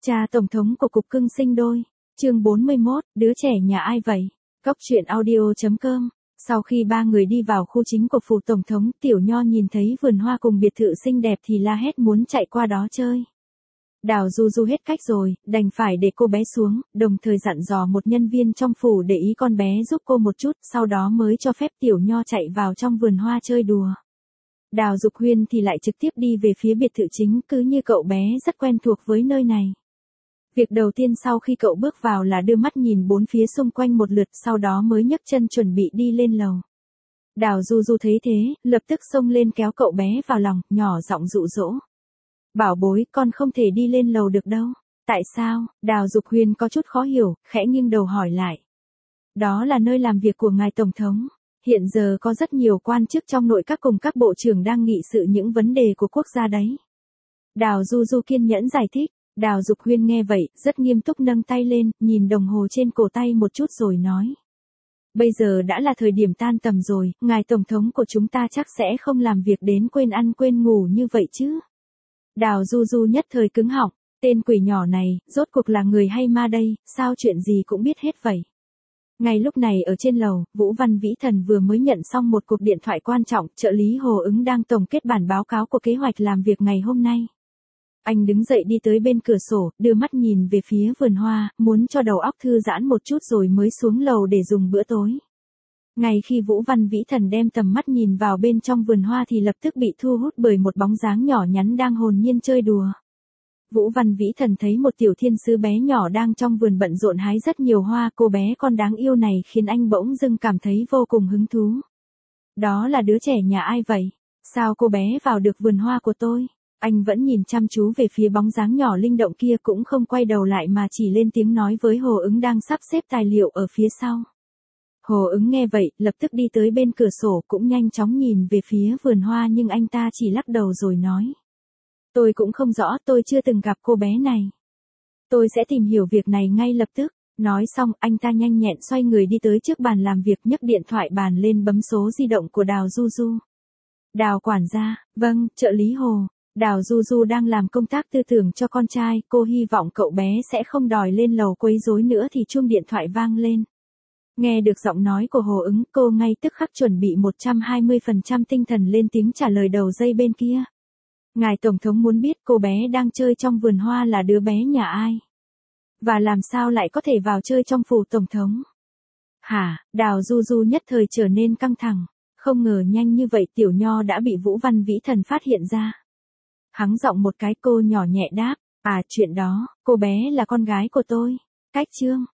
Cha tổng thống của cục cưng sinh đôi. Chương 41, đứa trẻ nhà ai vậy? Cốc truyện audio.com. Sau khi ba người đi vào khu chính của phủ tổng thống, Tiểu Nho nhìn thấy vườn hoa cùng biệt thự xinh đẹp thì la hét muốn chạy qua đó chơi. Đào Du Du hết cách rồi, đành phải để cô bé xuống, đồng thời dặn dò một nhân viên trong phủ để ý con bé giúp cô một chút, sau đó mới cho phép Tiểu Nho chạy vào trong vườn hoa chơi đùa. Đào Dục Huyên thì lại trực tiếp đi về phía biệt thự chính, cứ như cậu bé rất quen thuộc với nơi này. Việc đầu tiên sau khi cậu bước vào là đưa mắt nhìn bốn phía xung quanh một lượt, sau đó mới nhấc chân chuẩn bị đi lên lầu. Đào Du Du thấy thế, lập tức xông lên kéo cậu bé vào lòng, nhỏ giọng dụ dỗ. Bảo bối, con không thể đi lên lầu được đâu. Tại sao? Đào Dục Huyên có chút khó hiểu, khẽ nghiêng đầu hỏi lại. Đó là nơi làm việc của ngài tổng thống. Hiện giờ có rất nhiều quan chức trong nội các cùng các bộ trưởng đang nghị sự những vấn đề của quốc gia đấy. Đào Du Du kiên nhẫn giải thích. Đào Dục Huyên nghe vậy, rất nghiêm túc nâng tay lên, nhìn đồng hồ trên cổ tay một chút rồi nói. Bây giờ đã là thời điểm tan tầm rồi, ngài tổng thống của chúng ta chắc sẽ không làm việc đến quên ăn quên ngủ như vậy chứ. Đào Du Du nhất thời cứng họng, tên quỷ nhỏ này, rốt cuộc là người hay ma đây, sao chuyện gì cũng biết hết vậy. Ngay lúc này ở trên lầu, Vũ Văn Vĩ Thần vừa mới nhận xong một cuộc điện thoại quan trọng, trợ lý Hồ Ứng đang tổng kết bản báo cáo của kế hoạch làm việc ngày hôm nay. Anh đứng dậy đi tới bên cửa sổ, đưa mắt nhìn về phía vườn hoa, muốn cho đầu óc thư giãn một chút rồi mới xuống lầu để dùng bữa tối. Ngay khi Vũ Văn Vĩ Thần đem tầm mắt nhìn vào bên trong vườn hoa thì lập tức bị thu hút bởi một bóng dáng nhỏ nhắn đang hồn nhiên chơi đùa. Vũ Văn Vĩ Thần thấy một tiểu thiên sứ bé nhỏ đang trong vườn bận rộn hái rất nhiều hoa, cô bé con đáng yêu này khiến anh bỗng dưng cảm thấy vô cùng hứng thú. Đó là đứa trẻ nhà ai vậy? Sao cô bé vào được vườn hoa của tôi? Anh vẫn nhìn chăm chú về phía bóng dáng nhỏ linh động kia, cũng không quay đầu lại mà chỉ lên tiếng nói với Hồ Ứng đang sắp xếp tài liệu ở phía sau. Hồ Ứng nghe vậy, lập tức đi tới bên cửa sổ, cũng nhanh chóng nhìn về phía vườn hoa, nhưng anh ta chỉ lắc đầu rồi nói. Tôi cũng không rõ, tôi chưa từng gặp cô bé này. Tôi sẽ tìm hiểu việc này ngay lập tức. Nói xong, anh ta nhanh nhẹn xoay người đi tới trước bàn làm việc, nhấc điện thoại bàn lên bấm số di động của Đào Du Du. Đào quản gia, vâng, trợ lý Hồ. Đào Du Du đang làm công tác tư tưởng cho con trai, cô hy vọng cậu bé sẽ không đòi lên lầu quấy rối nữa thì chuông điện thoại vang lên. Nghe được giọng nói của Hồ Ứng, cô ngay tức khắc chuẩn bị 120% tinh thần lên tiếng trả lời đầu dây bên kia. Ngài tổng thống muốn biết cô bé đang chơi trong vườn hoa là đứa bé nhà ai? Và làm sao lại có thể vào chơi trong phủ tổng thống? Hả? Đào Du Du nhất thời trở nên căng thẳng, không ngờ nhanh như vậy Tiểu Nho đã bị Vũ Văn Vĩ Thần phát hiện ra. Hắng giọng một cái, cô nhỏ nhẹ đáp, chuyện đó, cô bé là con gái của tôi. Cách chương.